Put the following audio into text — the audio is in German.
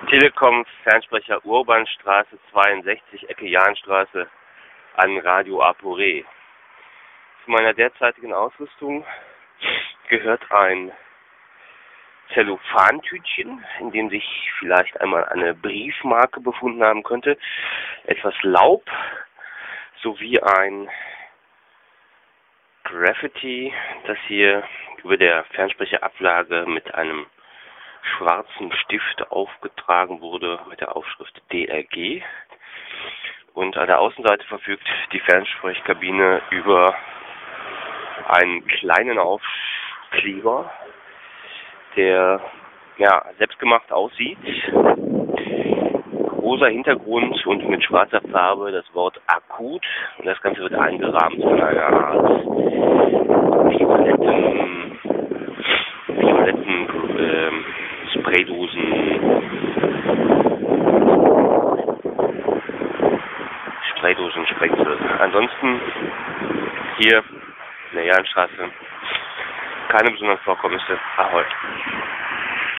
Telekom Fernsprecher Urbanstraße 62, Ecke Jahnstraße an Radio Apore. Zu meiner derzeitigen Ausrüstung gehört ein Zellophantütchen, in dem sich vielleicht einmal eine Briefmarke befunden haben könnte, etwas Laub sowie ein Graffiti, das hier über der Fernsprecerablage mit einem schwarzen Stift aufgetragen wurde mit der Aufschrift DRG. Und an der Außenseite verfügt die Fernsprechkabine über einen kleinen Aufkleber, der selbstgemacht aussieht. Rosa Hintergrund und mit schwarzer Farbe das Wort akut, und das Ganze wird eingerahmt von einer Art violetten Spraydosen-Sprengsel. Ansonsten hier in der Jahnstraße keine besonderen Vorkommnisse. Ahoi.